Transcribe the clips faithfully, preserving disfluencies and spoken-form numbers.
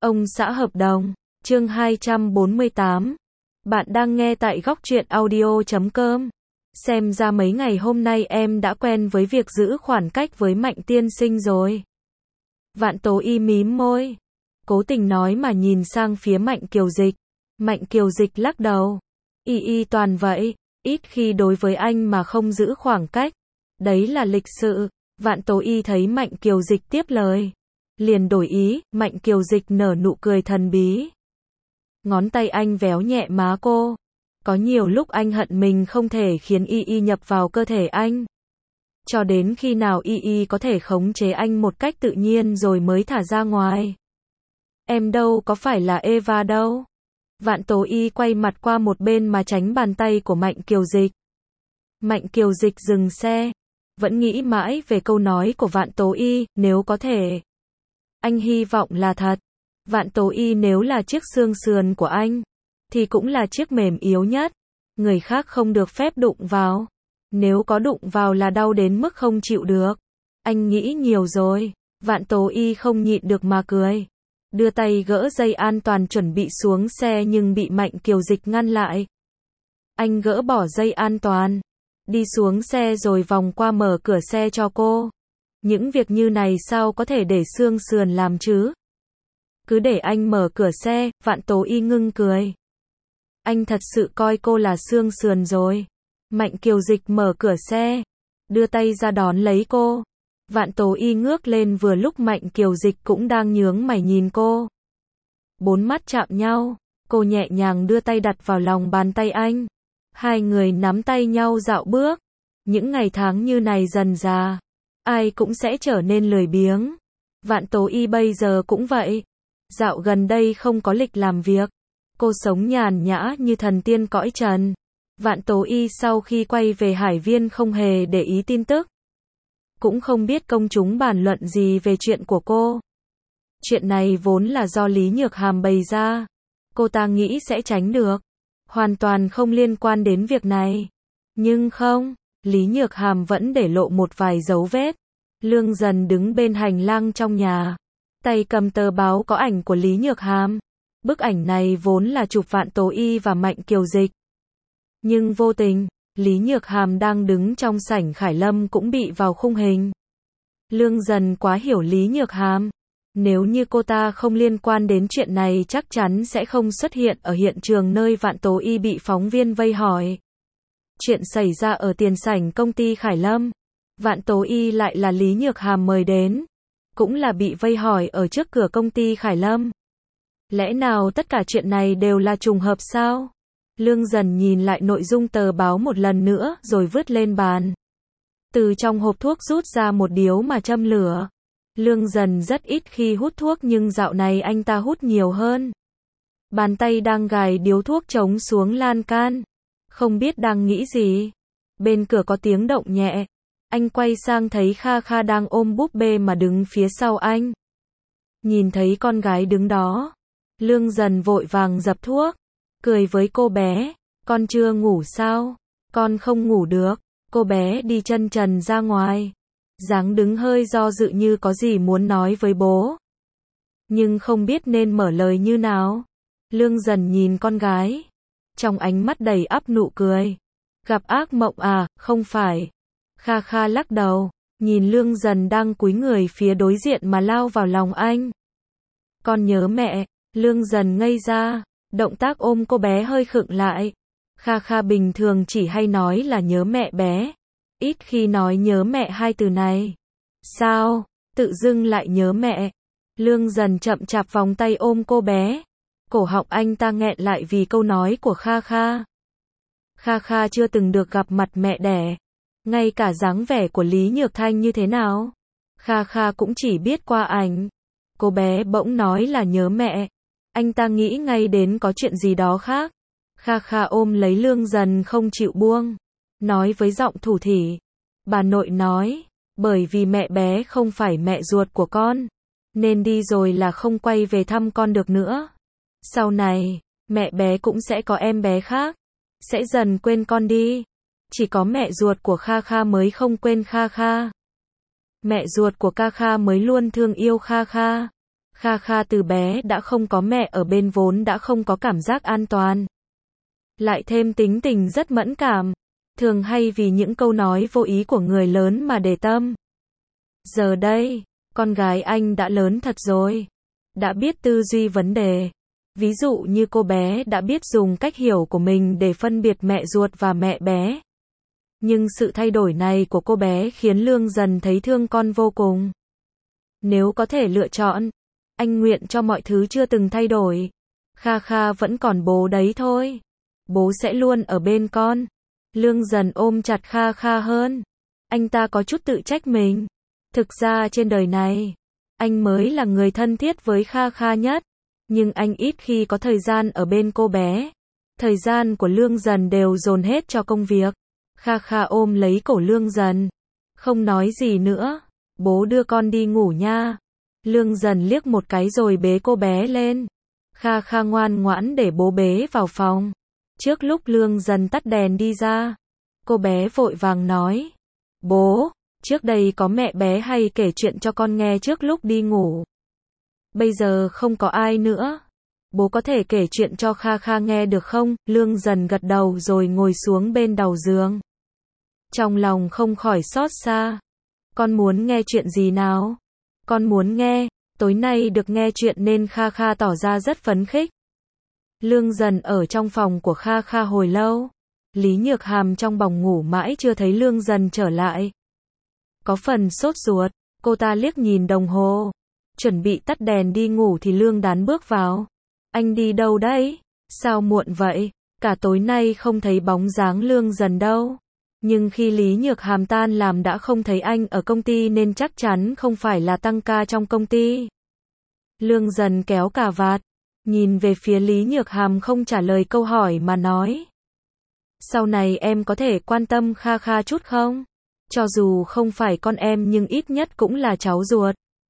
Ông xã hợp đồng, chương hai trăm bốn mươi tám. Bạn đang nghe tại góc truyện audio chấm com. Xem ra mấy ngày hôm nay em đã quen với việc giữ khoảng cách với Mạnh tiên sinh rồi. Vạn Tố Y mím môi, cố tình nói mà nhìn sang phía Mạnh Kiều Dịch. Mạnh Kiều Dịch lắc đầu. Y y toàn vậy, ít khi đối với anh mà không giữ khoảng cách. Đấy là lịch sự. Vạn Tố Y thấy Mạnh Kiều Dịch tiếp lời, liền đổi ý. Mạnh Kiều Dịch nở nụ cười thần bí. Ngón tay anh véo nhẹ má cô. Có nhiều lúc anh hận mình không thể khiến Y Y nhập vào cơ thể anh. Cho đến khi nào Y Y có thể khống chế anh một cách tự nhiên rồi mới thả ra ngoài. Em đâu có phải là Eva đâu. Vạn Tố Y quay mặt qua một bên mà tránh bàn tay của Mạnh Kiều Dịch. Mạnh Kiều Dịch dừng xe, vẫn nghĩ mãi về câu nói của Vạn Tố Y, nếu có thể. Anh hy vọng là thật. Vạn Tố Y nếu là chiếc xương sườn của anh, thì cũng là chiếc mềm yếu nhất. Người khác không được phép đụng vào. Nếu có đụng vào là đau đến mức không chịu được. Anh nghĩ nhiều rồi. Vạn Tố Y không nhịn được mà cười. Đưa tay gỡ dây an toàn chuẩn bị xuống xe nhưng bị Mạnh Kiều Dịch ngăn lại. Anh gỡ bỏ dây an toàn, đi xuống xe rồi vòng qua mở cửa xe cho cô. Những việc như này sao có thể để xương sườn làm chứ? Cứ để anh mở cửa xe. Vạn Tố Y ngưng cười. Anh thật sự coi cô là xương sườn rồi. Mạnh Kiều Dịch mở cửa xe, đưa tay ra đón lấy cô. Vạn Tố Y ngước lên vừa lúc Mạnh Kiều Dịch cũng đang nhướng mày nhìn cô. Bốn mắt chạm nhau, cô nhẹ nhàng đưa tay đặt vào lòng bàn tay anh. Hai người nắm tay nhau dạo bước. Những ngày tháng như này dần dà, ai cũng sẽ trở nên lười biếng. Vạn Tố Y bây giờ cũng vậy. Dạo gần đây không có lịch làm việc. Cô sống nhàn nhã như thần tiên cõi trần. Vạn Tố Y sau khi quay về Hải Viên không hề để ý tin tức. Cũng không biết công chúng bàn luận gì về chuyện của cô. Chuyện này vốn là do Lý Nhược Hàm bày ra. Cô ta nghĩ sẽ tránh được. Hoàn toàn không liên quan đến việc này. Nhưng không, Lý Nhược Hàm vẫn để lộ một vài dấu vết. Lương Dần đứng bên hành lang trong nhà, tay cầm tờ báo có ảnh của Lý Nhược Hàm. Bức ảnh này vốn là chụp Vạn Tố Y và Mạnh Kiều Dịch. Nhưng vô tình, Lý Nhược Hàm đang đứng trong sảnh Khải Lâm cũng bị vào khung hình. Lương Dần quá hiểu Lý Nhược Hàm. Nếu như cô ta không liên quan đến chuyện này chắc chắn sẽ không xuất hiện ở hiện trường nơi Vạn Tố Y bị phóng viên vây hỏi. Chuyện xảy ra ở tiền sảnh công ty Khải Lâm. Vạn Tố Y lại là Lý Nhược Hàm mời đến. Cũng là bị vây hỏi ở trước cửa công ty Khải Lâm. Lẽ nào tất cả chuyện này đều là trùng hợp sao? Lương Dần nhìn lại nội dung tờ báo một lần nữa rồi vứt lên bàn. Từ trong hộp thuốc rút ra một điếu mà châm lửa. Lương Dần rất ít khi hút thuốc nhưng dạo này anh ta hút nhiều hơn. Bàn tay đang gài điếu thuốc trống xuống lan can. Không biết đang nghĩ gì. Bên cửa có tiếng động nhẹ. Anh quay sang thấy Kha Kha đang ôm búp bê mà đứng phía sau anh. Nhìn thấy con gái đứng đó, Lương Dần vội vàng dập thuốc. Cười với cô bé. Con chưa ngủ sao? Con không ngủ được. Cô bé đi chân trần ra ngoài. Dáng đứng hơi do dự như có gì muốn nói với bố. Nhưng không biết nên mở lời như nào. Lương Dần nhìn con gái. Trong ánh mắt đầy ắp nụ cười. Gặp ác mộng à? Không phải. Kha Kha lắc đầu. Nhìn Lương Dần đang cúi người phía đối diện mà lao vào lòng anh. Con nhớ mẹ. Lương Dần ngây ra. Động tác ôm cô bé hơi khựng lại. Kha Kha bình thường chỉ hay nói là nhớ mẹ bé. Ít khi nói nhớ mẹ hai từ này. Sao? Tự dưng lại nhớ mẹ. Lương Dần chậm chạp vòng tay ôm cô bé. Cổ họng anh ta nghẹn lại vì câu nói của Kha Kha. Kha Kha chưa từng được gặp mặt mẹ đẻ. Ngay cả dáng vẻ của Lý Nhược Thanh như thế nào, Kha Kha cũng chỉ biết qua ảnh. Cô bé bỗng nói là nhớ mẹ. Anh ta nghĩ ngay đến có chuyện gì đó khác. Kha Kha ôm lấy Lương Dần không chịu buông. Nói với giọng thủ thỉ. Bà nội nói, bởi vì mẹ bé không phải mẹ ruột của con, nên đi rồi là không quay về thăm con được nữa. Sau này, mẹ bé cũng sẽ có em bé khác. Sẽ dần quên con đi. Chỉ có mẹ ruột của Kha Kha mới không quên Kha Kha. Mẹ ruột của Kha Kha mới luôn thương yêu Kha Kha. Kha Kha từ bé đã không có mẹ ở bên vốn đã không có cảm giác an toàn. Lại thêm tính tình rất mẫn cảm, thường hay vì những câu nói vô ý của người lớn mà để tâm. Giờ đây, con gái anh đã lớn thật rồi, đã biết tư duy vấn đề. Ví dụ như cô bé đã biết dùng cách hiểu của mình để phân biệt mẹ ruột và mẹ bé. Nhưng sự thay đổi này của cô bé khiến Lương Dần thấy thương con vô cùng. Nếu có thể lựa chọn, anh nguyện cho mọi thứ chưa từng thay đổi. Kha Kha vẫn còn bố đấy thôi. Bố sẽ luôn ở bên con. Lương Dần ôm chặt Kha Kha hơn. Anh ta có chút tự trách mình. Thực ra trên đời này, anh mới là người thân thiết với Kha Kha nhất. Nhưng anh ít khi có thời gian ở bên cô bé. Thời gian của Lương Dần đều dồn hết cho công việc. Kha Kha ôm lấy cổ Lương Dần. Không nói gì nữa. Bố đưa con đi ngủ nha. Lương Dần liếc một cái rồi bế cô bé lên. Kha Kha ngoan ngoãn để bố bế vào phòng. Trước lúc Lương Dần tắt đèn đi ra, cô bé vội vàng nói. Bố, trước đây có mẹ bé hay kể chuyện cho con nghe trước lúc đi ngủ. Bây giờ không có ai nữa. Bố có thể kể chuyện cho Kha Kha nghe được không? Lương Dần gật đầu rồi ngồi xuống bên đầu giường. Trong lòng không khỏi xót xa. Con muốn nghe chuyện gì nào? Con muốn nghe. Tối nay được nghe chuyện nên Kha Kha tỏ ra rất phấn khích. Lương Dần ở trong phòng của Kha Kha hồi lâu. Lý Nhược Hàm trong phòng ngủ mãi chưa thấy Lương Dần trở lại. Có phần sốt ruột, cô ta liếc nhìn đồng hồ. Chuẩn bị tắt đèn đi ngủ thì Lương Đán bước vào. Anh đi đâu đấy? Sao muộn vậy? Cả tối nay không thấy bóng dáng Lương Dần đâu. Nhưng khi Lý Nhược Hàm tan làm đã không thấy anh ở công ty nên chắc chắn không phải là tăng ca trong công ty. Lương Dần kéo cà vạt, nhìn về phía Lý Nhược Hàm không trả lời câu hỏi mà nói. Sau này em có thể quan tâm Kha Kha chút không? Cho dù không phải con em nhưng ít nhất cũng là cháu ruột.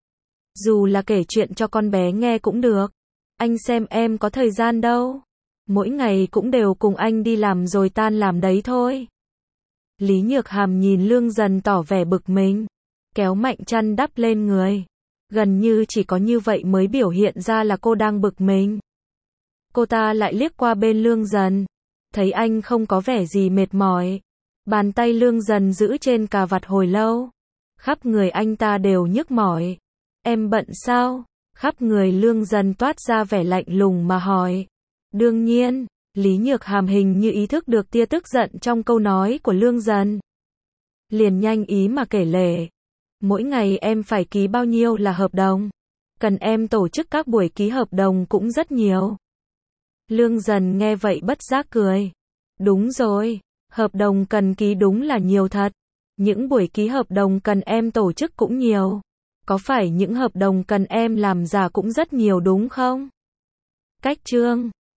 Dù là kể chuyện cho con bé nghe cũng được. Anh xem em có thời gian đâu. Mỗi ngày cũng đều cùng anh đi làm rồi tan làm đấy thôi. Lý Nhược Hàm nhìn Lương Dần tỏ vẻ bực mình. Kéo mạnh chăn đắp lên người. Gần như chỉ có như vậy mới biểu hiện ra là cô đang bực mình. Cô ta lại liếc qua bên Lương Dần. Thấy anh không có vẻ gì mệt mỏi. Bàn tay Lương Dần giữ trên cà vạt hồi lâu. Khắp người anh ta đều nhức mỏi. Em bận sao? Khắp người Lương Dần toát ra vẻ lạnh lùng mà hỏi. Đương nhiên, Lý Nhược Hàm hình như ý thức được tia tức giận trong câu nói của Lương Dần. Liền nhanh ý mà kể lể. Mỗi ngày em phải ký bao nhiêu là hợp đồng. Cần em tổ chức các buổi ký hợp đồng cũng rất nhiều. Lương Dần nghe vậy bất giác cười. Đúng rồi, hợp đồng cần ký đúng là nhiều thật. Những buổi ký hợp đồng cần em tổ chức cũng nhiều. Có phải những hợp đồng cần em làm giả cũng rất nhiều đúng không? Cách chương